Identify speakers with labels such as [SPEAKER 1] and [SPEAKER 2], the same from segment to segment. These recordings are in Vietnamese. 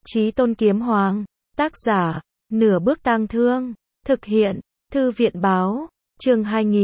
[SPEAKER 1] Chí Tôn Kiếm Hoàng. Tác giả, Nửa Bước Tang Thương. Thực hiện, Thư viện Báo. Chương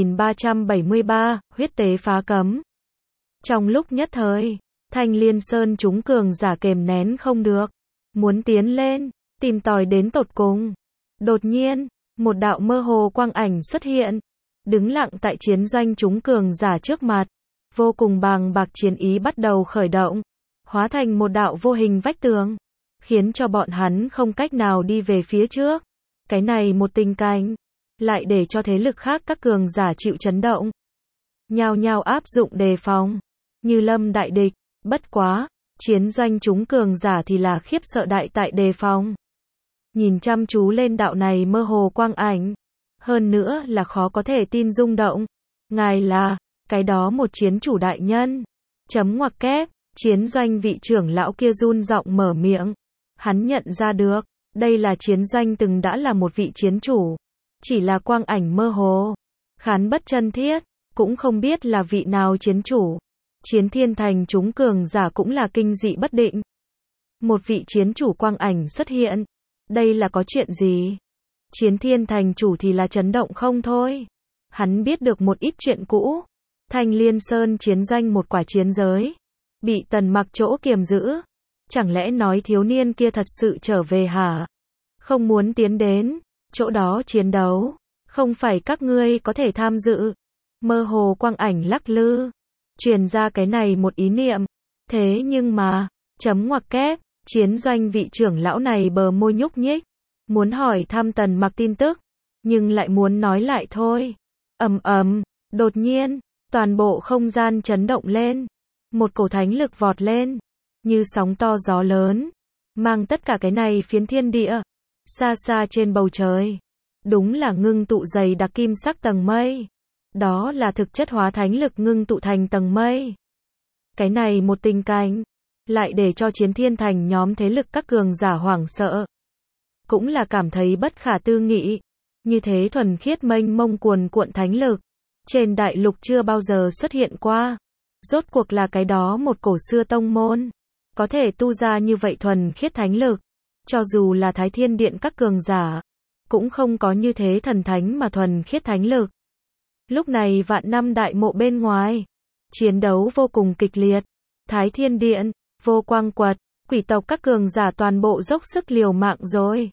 [SPEAKER 1] 2373, huyết tế phá cấm. Trong lúc nhất thời, Thanh Liên Sơn chúng cường giả kềm nén không được, muốn tiến lên, tìm tòi đến tột cùng. Đột nhiên, một đạo mơ hồ quang ảnh xuất hiện, đứng lặng tại chiến doanh chúng cường giả trước mặt. Vô cùng bàng bạc chiến ý bắt đầu khởi động, hóa thành một đạo vô hình vách tường, khiến cho bọn hắn không cách nào đi về phía trước. Cái này một tình cảnh, lại để cho thế lực khác các cường giả chịu chấn động. Nhao nhao áp dụng đề phòng, như lâm đại địch, bất quá, chiến doanh chúng cường giả thì là khiếp sợ đại tại đề phòng. Nhìn chăm chú lên đạo này mơ hồ quang ảnh, hơn nữa là khó có thể tin rung động. Ngài là, cái đó một chiến chủ đại nhân. Chấm ngoặc kép, chiến doanh vị trưởng lão kia run giọng mở miệng. Hắn nhận ra được, đây là chiến doanh từng đã là một vị chiến chủ. Chỉ là quang ảnh mơ hồ, khán bất chân thiết, cũng không biết là vị nào chiến chủ. Chiến thiên thành chúng cường giả cũng là kinh dị bất định. Một vị chiến chủ quang ảnh xuất hiện. Đây là có chuyện gì? Chiến thiên thành chủ thì là chấn động không thôi. Hắn biết được một ít chuyện cũ. Thanh Liên Sơn chiến doanh một quả chiến giới, bị Tần Mặc chỗ kiềm giữ. Chẳng lẽ nói thiếu niên kia thật sự trở về hả? Không muốn tiến đến chỗ đó chiến đấu, không phải các ngươi có thể tham dự. Mơ hồ quang ảnh lắc lư, truyền ra cái này một ý niệm. Thế nhưng mà, chấm ngoặc kép, chiến doanh vị trưởng lão này bờ môi nhúc nhích, muốn hỏi thăm Tần Mặc tin tức, nhưng lại muốn nói lại thôi. Ầm ầm, đột nhiên, toàn bộ không gian chấn động lên, một cổ thánh lực vọt lên, như sóng to gió lớn, mang tất cả cái này phiến thiên địa. Xa xa trên bầu trời, đúng là ngưng tụ dày đặc kim sắc tầng mây. Đó là thực chất hóa thánh lực ngưng tụ thành tầng mây. Cái này một tình cảnh, lại để cho chiến thiên thành nhóm thế lực các cường giả hoảng sợ. Cũng là cảm thấy bất khả tư nghị. Như thế thuần khiết mênh mông cuồn cuộn thánh lực, trên đại lục chưa bao giờ xuất hiện qua. Rốt cuộc là cái đó một cổ xưa tông môn, có thể tu ra như vậy thuần khiết thánh lực. Cho dù là Thái Thiên Điện các cường giả, cũng không có như thế thần thánh mà thuần khiết thánh lực. Lúc này vạn năm đại mộ bên ngoài, chiến đấu vô cùng kịch liệt. Thái Thiên Điện, Vô Quang Quật, quỷ tộc các cường giả toàn bộ dốc sức liều mạng rồi.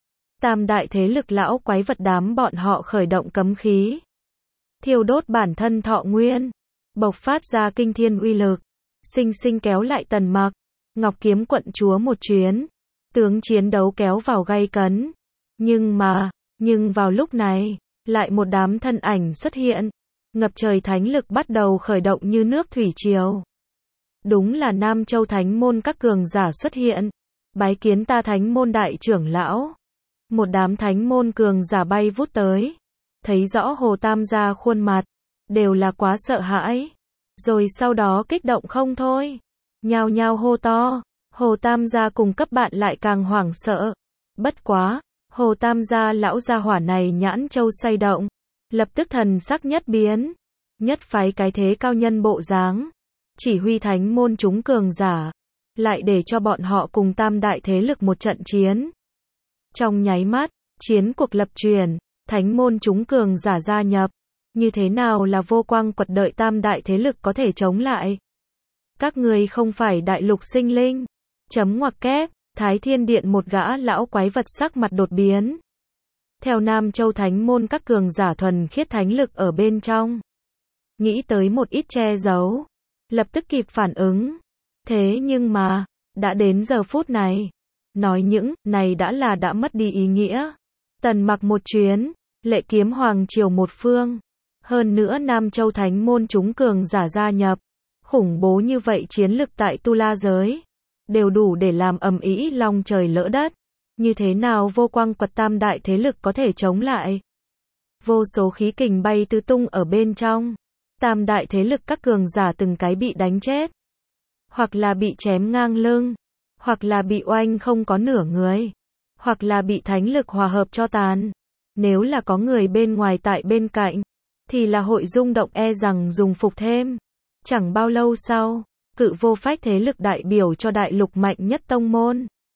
[SPEAKER 1] Tam đại thế lực lão quái vật đám bọn họ khởi động cấm khí, thiêu đốt bản thân thọ nguyên, bộc phát ra kinh thiên uy lực, sinh sinh kéo lại Tần Mặc, Ngọc Kiếm quận chúa một chuyến. Tướng chiến đấu kéo vào gay cấn. Nhưng vào lúc này, lại một đám thân ảnh xuất hiện. Ngập trời thánh lực bắt đầu khởi động như nước thủy triều. Đúng là Nam Châu Thánh môn các cường giả xuất hiện. Bái kiến ta Thánh môn đại trưởng lão. Một đám Thánh môn cường giả bay vút tới. Thấy rõ Hồ Tam gia khuôn mặt, đều là quá sợ hãi. Rồi sau đó kích động không thôi. Nhao nhao hô to. Hồ Tam gia cùng cấp bạn lại càng hoảng sợ. Bất quá, Hồ Tam gia lão gia hỏa này nhãn châu xoay động, lập tức thần sắc nhất biến, nhất phái cái thế cao nhân bộ dáng, chỉ huy thánh môn chúng cường giả, lại để cho bọn họ cùng tam đại thế lực một trận chiến. Trong nháy mắt, chiến cuộc lập chuyển, thánh môn chúng cường giả gia nhập, như thế nào là Vô Quang Quật đợi tam đại thế lực có thể chống lại? Các người không phải đại lục sinh linh. Chấm ngoặc kép, Thái Thiên Điện một gã lão quái vật sắc mặt đột biến. Theo Nam Châu Thánh môn các cường giả thuần khiết thánh lực ở bên trong. Nghĩ tới một ít che giấu, lập tức kịp phản ứng. Thế nhưng mà, đã đến giờ phút này, nói những này đã mất đi ý nghĩa. Tần Mặc một chuyến, Lệ Kiếm Hoàng triều một phương. Hơn nữa Nam Châu Thánh môn chúng cường giả gia nhập. Khủng bố như vậy chiến lực tại Tu La giới, đều đủ để làm ầm ĩ long trời lỡ đất. Như thế nào Vô Quang Quật tam đại thế lực có thể chống lại? Vô số khí kình bay tứ tung ở bên trong. Tam đại thế lực các cường giả từng cái bị đánh chết, hoặc là bị chém ngang lưng, hoặc là bị oanh không có nửa người, hoặc là bị thánh lực hòa hợp cho tàn. Nếu là có người bên ngoài tại bên cạnh, thì là hội rung động e rằng dùng phục thêm. Chẳng bao lâu sau, Cự Vô Phách thế lực đại biểu cho đại lục mạnh nhất tông môn,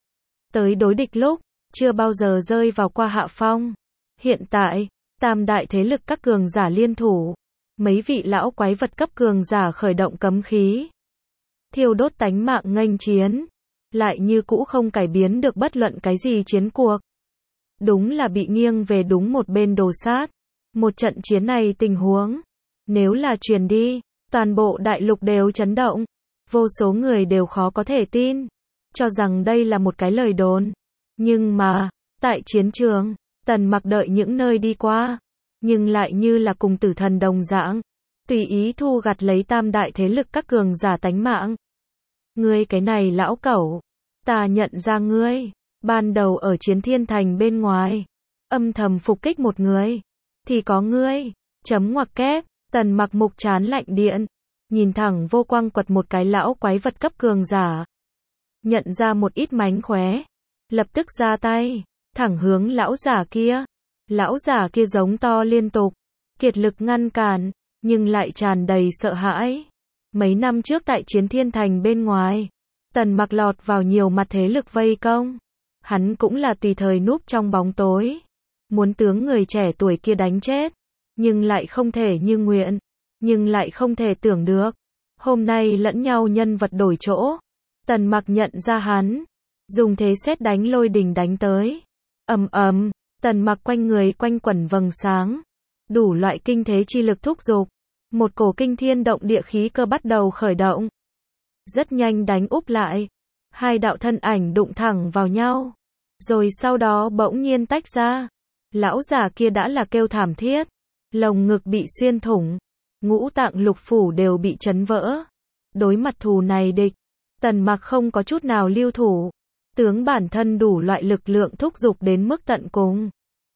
[SPEAKER 1] tới đối địch lúc, chưa bao giờ rơi vào qua hạ phong. Hiện tại, tam đại thế lực các cường giả liên thủ, mấy vị lão quái vật cấp cường giả khởi động cấm khí, thiêu đốt tánh mạng nghênh chiến, lại như cũ không cải biến được bất luận cái gì chiến cuộc. Đúng là bị nghiêng về đúng một bên đồ sát. Một trận chiến này tình huống, nếu là truyền đi, toàn bộ đại lục đều chấn động. Vô số người đều khó có thể tin, cho rằng đây là một cái lời đồn. Nhưng mà, tại chiến trường, Tần Mặc đợi những nơi đi qua, nhưng lại như là cùng tử thần đồng dạng, tùy ý thu gặt lấy tam đại thế lực các cường giả tánh mạng. Ngươi cái này lão cẩu, ta nhận ra ngươi, ban đầu ở Chiến Thiên Thành bên ngoài, âm thầm phục kích một người, thì có ngươi, chấm ngoặc kép, Tần Mặc mục chán lạnh điện, nhìn thẳng Vô Quang quật một cái lão quái vật cấp cường giả. Nhận ra một ít mánh khóe, lập tức ra tay, thẳng hướng lão giả kia. Lão giả kia giống to liên tục, kiệt lực ngăn cản, nhưng lại tràn đầy sợ hãi. Mấy năm trước tại Chiến Thiên Thành bên ngoài, Tần Mặc lọt vào nhiều mặt thế lực vây công. Hắn cũng là tùy thời núp trong bóng tối, muốn tướng người trẻ tuổi kia đánh chết, nhưng lại không thể như nguyện, nhưng lại không thể tưởng được. Hôm nay lẫn nhau nhân vật đổi chỗ, Tần Mặc nhận ra hắn, dùng thế sét đánh lôi đình đánh tới. Ầm ầm, Tần Mặc quanh người quanh quẩn vầng sáng, đủ loại kinh thế chi lực thúc giục, một cổ kinh thiên động địa khí cơ bắt đầu khởi động. Rất nhanh đánh úp lại, hai đạo thân ảnh đụng thẳng vào nhau, rồi sau đó bỗng nhiên tách ra. Lão giả kia đã là kêu thảm thiết, lồng ngực bị xuyên thủng, ngũ tạng lục phủ đều bị chấn vỡ. Đối mặt thù này địch, Tần Mặc không có chút nào lưu thủ, tướng bản thân đủ loại lực lượng thúc giục đến mức tận cùng.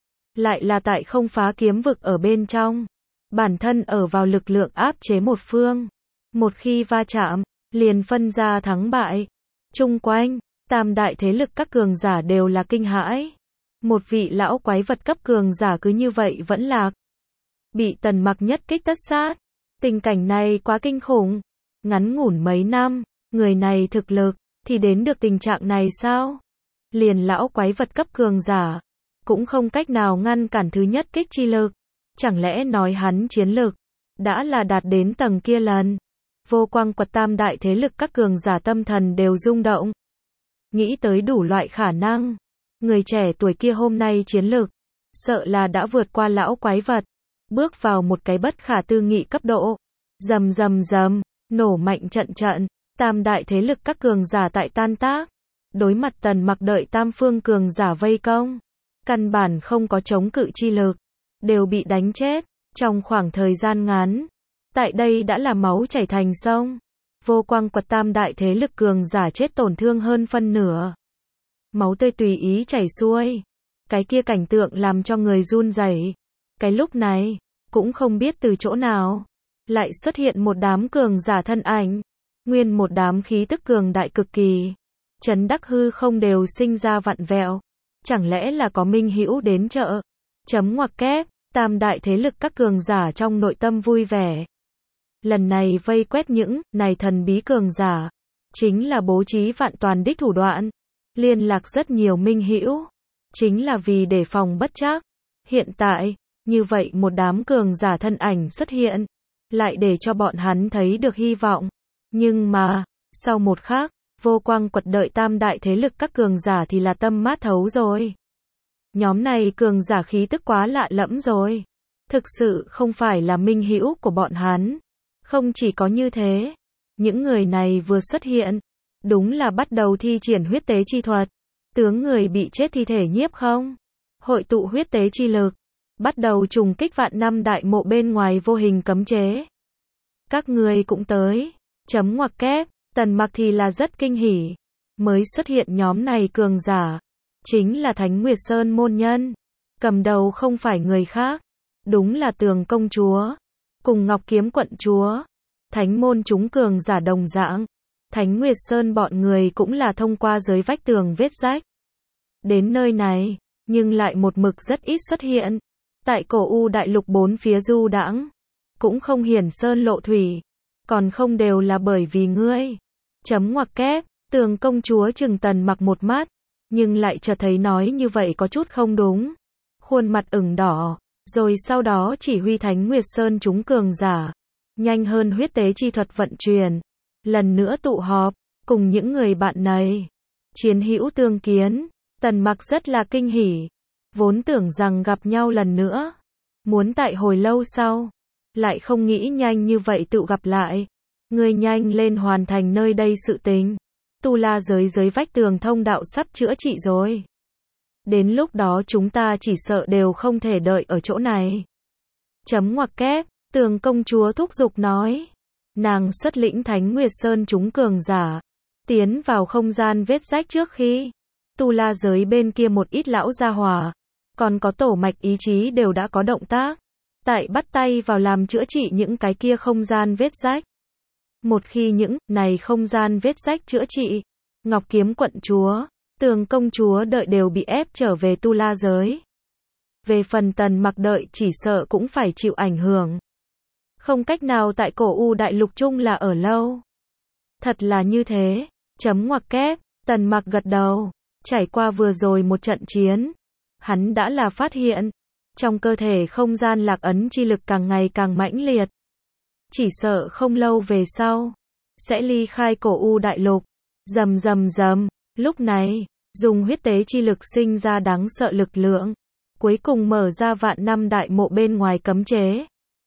[SPEAKER 1] Lại là tại không phá kiếm vực ở bên trong, bản thân ở vào lực lượng áp chế một phương. Một khi va chạm, liền phân ra thắng bại. Chung quanh, tam đại thế lực các cường giả đều là kinh hãi. Một vị lão quái vật cấp cường giả cứ như vậy vẫn lạc, bị Tần Mặc nhất kích tất sát. Tình cảnh này quá kinh khủng. Ngắn ngủn mấy năm, người này thực lực thì đến được tình trạng này sao? Liền lão quái vật cấp cường giả cũng không cách nào ngăn cản thứ nhất kích chi lực. Chẳng lẽ nói hắn chiến lực đã là đạt đến tầng kia lần? Vô Quang quật tam đại thế lực các cường giả tâm thần đều rung động. Nghĩ tới đủ loại khả năng, người trẻ tuổi kia hôm nay chiến lực sợ là đã vượt qua lão quái vật, bước vào một cái bất khả tư nghị cấp độ. Rầm rầm rầm, nổ mạnh trận trận, tam đại thế lực các cường giả tại tan tác. Đối mặt Tần Mặc đợi tam phương cường giả vây công, căn bản không có chống cự chi lực, đều bị đánh chết. Trong khoảng thời gian ngắn, tại đây đã là máu chảy thành sông. Vô Quang quật tam đại thế lực cường giả chết tổn thương hơn phân nửa, máu tươi tùy ý chảy xuôi. Cái kia cảnh tượng làm cho người run rẩy. Cái lúc này, cũng không biết từ chỗ nào lại xuất hiện một đám cường giả thân ảnh, nguyên một đám khí tức cường đại cực kỳ, chấn đắc hư không đều sinh ra vặn vẹo. Chẳng lẽ là có minh hữu đến trợ? Chấm ngoặc kép, tam đại thế lực các cường giả trong nội tâm vui vẻ. Lần này vây quét những này thần bí cường giả, chính là bố trí vạn toàn đích thủ đoạn, liên lạc rất nhiều minh hữu, chính là vì đề phòng bất trắc. Hiện tại, như vậy một đám cường giả thân ảnh xuất hiện, lại để cho bọn hắn thấy được hy vọng. Nhưng mà, sau một khắc, Vô Quang quật đợi tam đại thế lực các cường giả thì là tâm mát thấu rồi. Nhóm này cường giả khí tức quá lạ lẫm rồi. Thực sự không phải là minh hữu của bọn hắn. Không chỉ có như thế, những người này vừa xuất hiện, đúng là bắt đầu thi triển huyết tế chi thuật. Tướng người bị chết thi thể nhiếp không, hội tụ huyết tế chi lực, bắt đầu trùng kích vạn năm đại mộ bên ngoài vô hình cấm chế. Các người cũng tới. Chấm ngoặc kép, Tần Mặc thì là rất kinh hỉ. Mới xuất hiện nhóm này cường giả, chính là Thánh Nguyệt Sơn môn nhân. Cầm đầu không phải người khác, đúng là Tường công chúa, cùng Ngọc Kiếm quận chúa. Thánh môn chúng cường giả đồng dạng. Thánh Nguyệt Sơn bọn người cũng là thông qua dưới vách tường vết rách đến nơi này, nhưng lại một mực rất ít xuất hiện. Tại cổ u đại lục bốn phía du đãng, cũng không hiển sơn lộ thủy, còn không đều là bởi vì ngươi. Chấm ngoặc kép, Tường công chúa chừng Tần Mặc một mắt, nhưng lại chợt thấy nói như vậy có chút không đúng. Khuôn mặt ửng đỏ, rồi sau đó chỉ huy Thánh Nguyệt Sơn chúng cường giả, nhanh hơn huyết tế chi thuật vận chuyển, lần nữa tụ họp, cùng những người bạn này. Chiến hữu tương kiến, Tần Mặc rất là kinh hỉ, vốn tưởng rằng gặp nhau lần nữa, muốn tại hồi lâu sau, lại không nghĩ nhanh như vậy tự gặp lại. Ngươi nhanh lên hoàn thành nơi đây sự tình. Tu La giới dưới vách tường thông đạo sắp chữa trị rồi. Đến lúc đó chúng ta chỉ sợ đều không thể đợi ở chỗ này. Chấm ngoặc kép, Tường công chúa thúc giục nói. Nàng xuất lĩnh Thánh Nguyệt Sơn chúng cường giả, tiến vào không gian vết rách trước khi Tu La giới bên kia một ít lão gia hỏa, còn có tổ mạch ý chí đều đã có động tác, tại bắt tay vào làm chữa trị những cái kia không gian vết rách. Một khi những này không gian vết rách chữa trị, Ngọc Kiếm quận chúa, Tường công chúa đợi đều bị ép trở về Tu La giới. Về phần Tần Mặc đợi chỉ sợ cũng phải chịu ảnh hưởng. Không cách nào tại cổ U đại lục chung là ở lâu. Thật là như thế, chấm ngoặc kép, Tần Mặc gật đầu, trải qua vừa rồi một trận chiến, hắn đã là phát hiện, trong cơ thể không gian lạc ấn chi lực càng ngày càng mãnh liệt. Chỉ sợ không lâu về sau, sẽ ly khai cổ U đại lục. Rầm rầm rầm, lúc này, dùng huyết tế chi lực sinh ra đáng sợ lực lượng, cuối cùng mở ra vạn năm đại mộ bên ngoài cấm chế.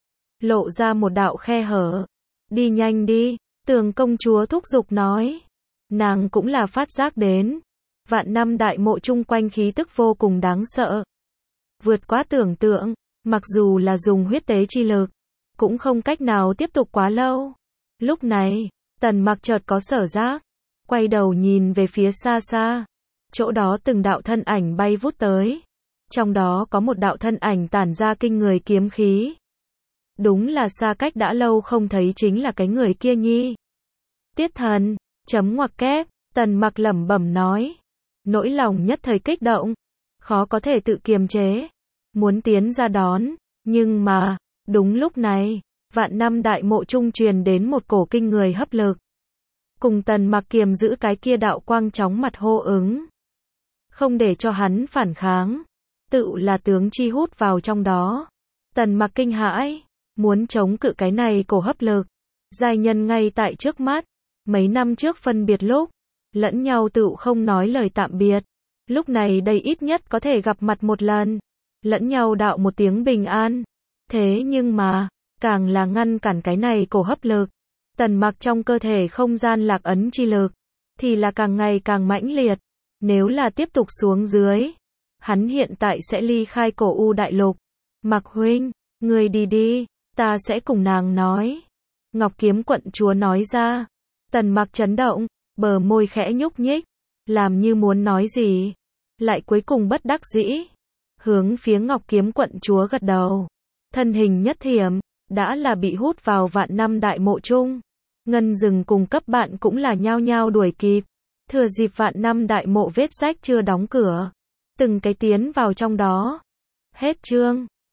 [SPEAKER 1] Lộ ra một đạo khe hở. Đi nhanh đi, Tường công chúa thúc giục nói. Nàng cũng là phát giác đến. Vạn năm đại mộ chung quanh khí tức vô cùng đáng sợ. Vượt quá tưởng tượng, mặc dù là dùng huyết tế chi lực, cũng không cách nào tiếp tục quá lâu. Lúc này, Tần Mặc chợt có sở giác, quay đầu nhìn về phía xa xa. Chỗ đó từng đạo thân ảnh bay vút tới. Trong đó có một đạo thân ảnh tản ra kinh người kiếm khí. Đúng là xa cách đã lâu không thấy chính là cái người kia nhi. Tiết thần, chấm ngoặc kép, Tần Mặc lẩm bẩm nói. Nỗi lòng nhất thời kích động, khó có thể tự kiềm chế, muốn tiến ra đón, nhưng mà, đúng lúc này, vạn năm đại mộ trung truyền đến một cổ kinh người hấp lực. Cùng Tần Mặc kiềm giữ cái kia đạo quang chóng mặt hô ứng. Không để cho hắn phản kháng, tự là tướng chi hút vào trong đó. Tần Mặc kinh hãi, muốn chống cự cái này cổ hấp lực. Giai nhân ngay tại trước mắt, mấy năm trước phân biệt lúc, lẫn nhau tự không nói lời tạm biệt. Lúc này đây ít nhất có thể gặp mặt một lần, lẫn nhau đạo một tiếng bình an. Thế nhưng mà, càng là ngăn cản cái này cổ hấp lực, Tần Mặc trong cơ thể không gian lạc ấn chi lực, thì là càng ngày càng mãnh liệt. Nếu là tiếp tục xuống dưới, hắn hiện tại sẽ ly khai cổ U đại lục. Mặc huynh, người đi đi, ta sẽ cùng nàng nói. Ngọc Kiếm quận chúa nói ra. Tần Mặc chấn động, bờ môi khẽ nhúc nhích, làm như muốn nói gì, lại cuối cùng bất đắc dĩ, hướng phía Ngọc Kiếm quận chúa gật đầu. Thân hình nhất thiểm, đã là bị hút vào vạn năm đại mộ chung. Ngân Dừng cùng cấp bạn cũng là nhao nhao đuổi kịp. Thừa dịp vạn năm đại mộ vết rách chưa đóng cửa, từng cái tiến vào trong đó. Hết chương.